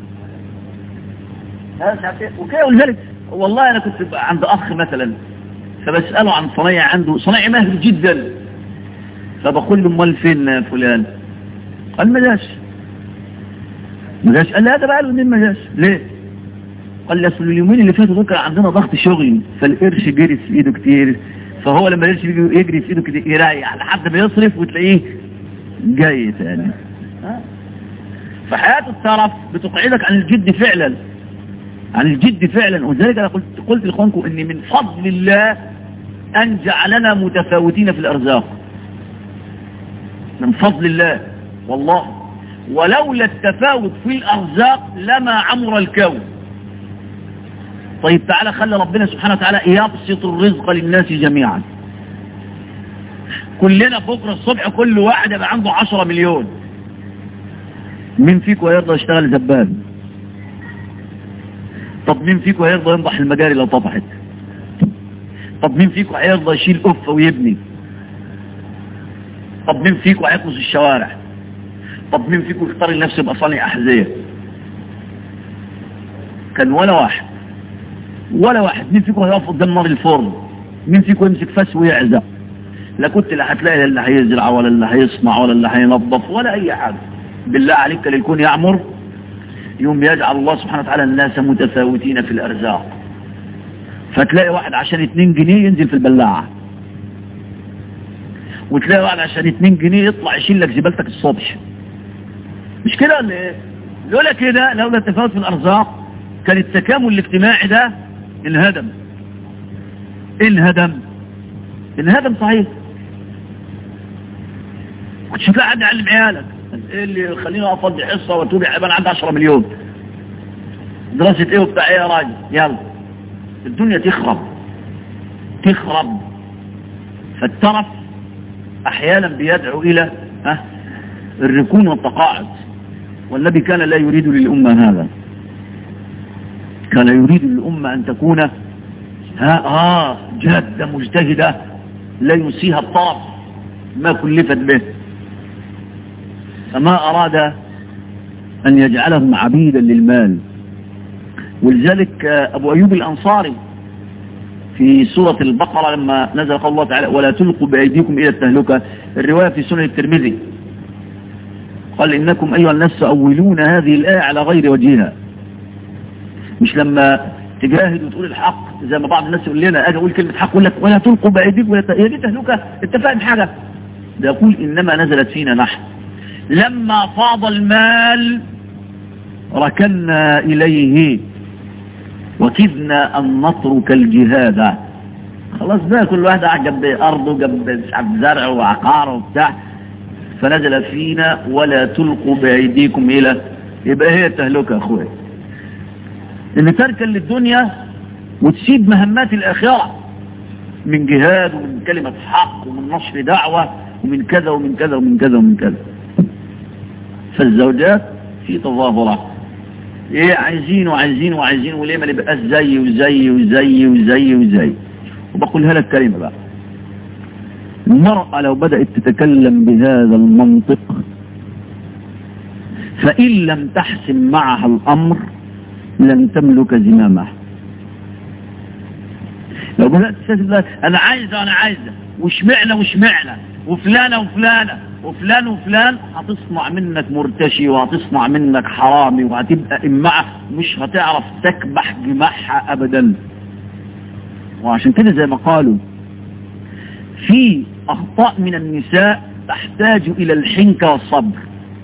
وكده. ولذلك والله أنا كنت عند أخ مثلا فبسأله عن صنايع عنده، صنايع ماهر جدا، فبقول له امال فين فلان؟ قال ما جاش ما جاش. قال لي هذا بقى له منين ما جاش؟ ليه؟ قال لي اصل اليومين اللي فاتوا دول كان عندنا ضغط شغل، فالقرش جري في ايده كتير، فهو لما القرش يجري في ايده كتير يريح لحد ما يصرف وتلاقيه جاي تاني. فحياة الطرف بتقعدك عن الجد فعلا، عن الجد فعلا. وذلك انا قلت قلت لاخوانكم ان من فضل الله ان جعلنا متفاوتين في الارزاق، من فضل الله والله، ولولا التفاوت في الارزاق لما عمر الكون. طيب تعالى خلي ربنا سبحانه وتعالى يبسط الرزق للناس جميعا، كلنا بكره الصبح كل واحد يبقى عنده عشرة مليون، مين فيكم هيرضى يشتغل زبال؟ طب مين فيكم هيرضى ينضح المجاري لو طفحت؟ طب مين فيكم هيرضى يشيل قفه ويبني؟ طب مين فيكم هيكنس الشوارع؟ طب مين فيكم يختار لنفسه يبقى صانع احذيه؟ كان ولا واحد ولا واحد. مين فيكم هيقف قدام نار الفرن؟ مين فيكم يمسك فاس ويعزق؟ لا كنت لا هتلاقي اللي هيزرع ولا اللي هيصنع ولا اللي هينظف ولا اي حاجه. بالله عليك للكون يعمر يوم يجعل الله سبحانه وتعالى الناس متفاوتين في الارزاق، فتلاقي واحد عشان اتنين جنيه ينزل في البلاعه، وتلاقي واحد عشان اتنين جنيه يطلع يشيل لك زبالتك الصبح. مش كده ولا ايه؟ لولا كده، لولا التفاوت في الارزاق كان التكامل الاجتماعي ده انهدم. انهدم انهدم صحيح. كنتش تلاقي حد يعلم عيالك. ايه اللي خليني افضي حصه وتقول انا عندي عشرة مليون دراسه ايه وبتاع ايه يا راجل؟ يلا الدنيا تخرب تخرب. فالترف احيانا بيدعو الى ها الركون والتقاعد، والنبي كان لا يريد للامه هذا. كان يريد للامه ان تكون ها اه جاده مجتهده لا ينسيها الطرف ما كلفت به، فما اراد ان يجعلهم عبيدا للمال. ولذلك ابو ايوب الانصاري في سورة البقرة لما نزل قول الله تعالى ولا تلقوا بأيديكم إلى التهلكة، الرواية في سنن الترمذي، قال إنكم أيها الناس تؤولون هذه الآية على غير وجهها. مش لما تجاهد وتقول الحق زي ما بعض الناس يقول لنا أجي أقول كلمة حق يقول لك ولا تلقوا بأيديكم ولا هي دي تهلكة؟ أنت فاهم حاجة؟ ده يقول إنما نزلت فينا نحن لما فاض المال ركنا إليه وكدنا أن نترك الجهاد. خلاص بقى كل واحد قاعد جنب أرضه جنب زرع وعقار وبتاع، فنزل فينا ولا تلقوا بأيديكم إلى، يبقى هي التهلكة يا أخويا، إن تركا للدنيا وتسيب مهمات الآخرة من جهاد ومن كلمة حق ومن نشر دعوة ومن كذا ومن كذا ومن كذا ومن كذا. فالزوجات في تظاهرة ايه عايزين وعايزين وعايزين وليه ما نبقاش زي وزي وزي وزي وزي. وبقولها لك كلمة بقى، المرأة لو بدأت تتكلم بهذا المنطق فإن لم تحسم معها الأمر لن تملك زمامها. لو بدأت تستثبت أنا عايزة وأنا عايزة وشمعنا وشمعنا وفلانة وفلانة وفلان وفلان، هتصنع منك مرتشي وهتصنع منك حرامي وهتبقى إمعة مش هتعرف تكبح جماحها أبدا. وعشان كده زي ما قالوا في أخطاء من النساء تحتاج إلى الحنكة والصبر،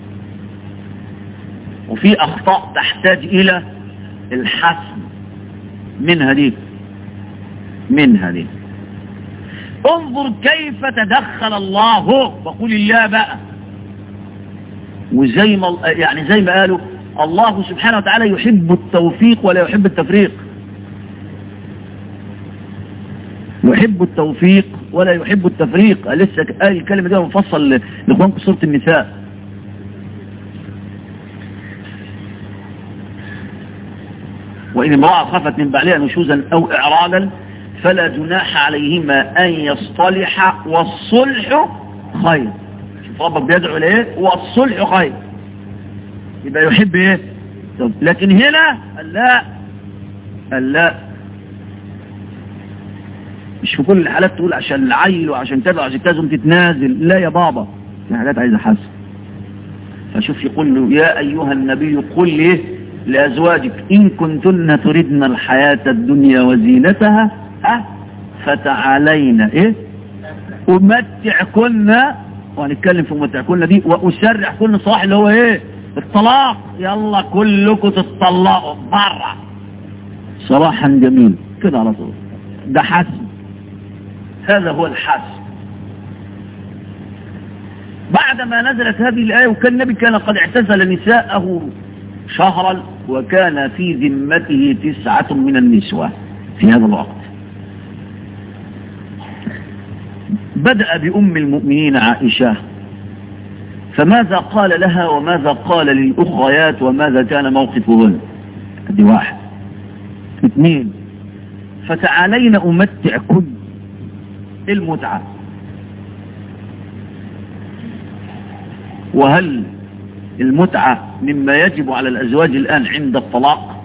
وفي أخطاء تحتاج إلى الحسم. منها دي منها دي انظر كيف تدخل الله، بقول الله بقى، وزي ما يعني زي ما قالوا الله سبحانه وتعالى يحب التوفيق ولا يحب التفريق، يحب التوفيق ولا يحب التفريق. لسه قال الكلمة دي مفصل لإخوانكم سورة النساء. وإن امرأة خافت من بعلها نشوزا أو إعراضا فلا جناح عليهما أن يصطلحا والصلح خير. شوف ربك بيدعو ليه؟ والصلح خير، يبقى يحب ايه؟ لكن هنا قال لا قال لا مش في كل الحالات تقول عشان العيل وعشان كذا وعشان كذا تتنازل. لا يا بابا، في حاجات عايزة حسن. فشوف يقول له يا أيها النبي قل ايه لأزواجك إن كنتن تردن الحياة الدنيا وزينتها ها فتعالينا ايه أمتعكن، وهنتكلم في أمتعكن دي، وأسرحكن صح اللي هو ايه الطلاق، يلا كلكم تتطلقوا برا صراحا جميل كده على طول. ده حسن، هذا هو الحسن. بعدما نزلت هذه الآية وكان النبي كان قد اعتزل نساءه شهرا وكان في ذمته تسعة من النسوة في هذا الوقت، بدأ بأم المؤمنين عائشة، فماذا قال لها وماذا قال للأخريات وماذا كان موقفهن؟ دي واحد. اثنين، فتعالين أمتعكن، المتعة. وهل المتعة مما يجب على الأزواج الآن عند الطلاق؟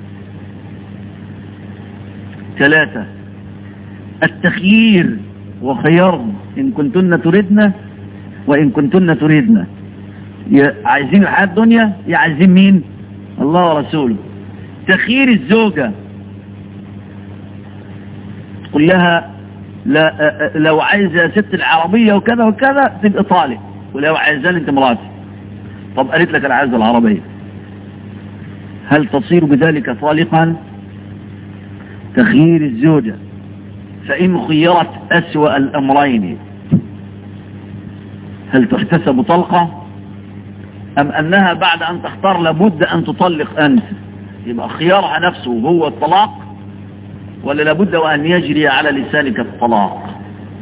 ثلاثة، التخيير وخيار إن كنتن تريدنا وإن كنتن تريدنا، عايزين الحياة الدنيا يا عايزين مين؟ الله ورسوله. تخيير الزوجة تقول لها لا لو عايز يا ست العربية وكذا وكذا تبقى طالق، ولو عايزاني انت مراتي. طب قالت لك انا عايز العربية، هل تصير بذلك طالقا؟ تخيير الزوجة، فإن خيرت أسوأ الأمرين هل تحتسب طلقة أم أنها بعد أن تختار لابد أن تطلق أنت؟ يبقى خيارها نفسه هو الطلاق، ولا لابد وأن يجري على لسانك الطلاق؟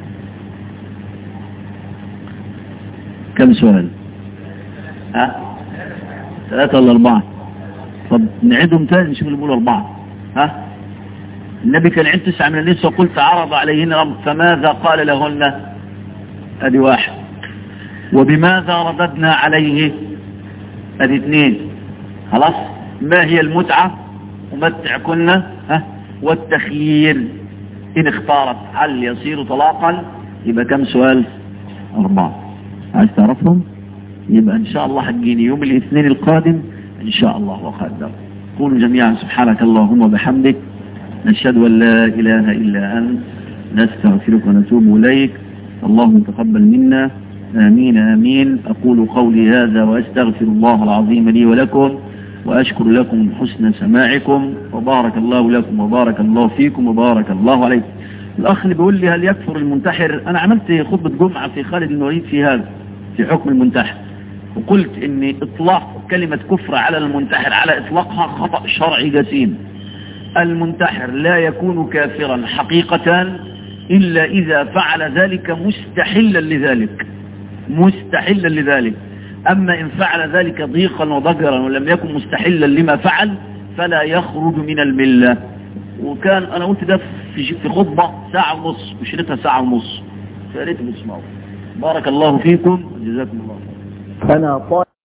كم سؤال؟ ها؟ ثلاثة ولا أربعة؟ طب نعيدهم تاني نشوف اللي بيقولوا أربعة. ها؟ النبي كان عنده تسعة من النساء وقلت عرض عليهن رب فماذا قال لهن؟ ادي واحد. وبماذا رددنا عليه؟ ادي اثنين. خلاص. ما هي المتعة؟ ومتعكن. ها؟ والتخيير ان اختارت هل يصير طلاقا؟ يبقى كم سؤال؟ اربعة. عايز تعرفهم؟ يبقى ان شاء الله هتجيني يوم الاثنين القادم ان شاء الله وقدر. قولوا جميعا سبحانك اللهم وبحمدك نشهد أن لا إله إلا أنت نستغفرك ونتوب إليك. اللهم تقبل منا. آمين آمين. أقول قولي هذا وأستغفر الله العظيم لي ولكم، وأشكر لكم حسن سماعكم، وبارك الله لكم وبارك الله فيكم وبارك الله عليكم. الأخ اللي بيقول لي هل يكفر المنتحر؟ أنا عملت خطبة جمعة في خالد بن الوليد في هذا في حكم المنتحر، وقلت إن إطلاق كلمة كفر على المنتحر على إطلاقها خطأ شرعي جسيم. المنتحر لا يكون كافرا حقيقة إلا إذا فعل ذلك مستحلا لذلك مستحلا لذلك أما إن فعل ذلك ضيقا وضجرا ولم يكن مستحلا لما فعل فلا يخرج من الملة. وكان أنا قلت ده في خطبة ساعة ونص وشريتها ساعة ونص، فقريت بسمعه. بارك الله فيكم وجزاكم الله. أنا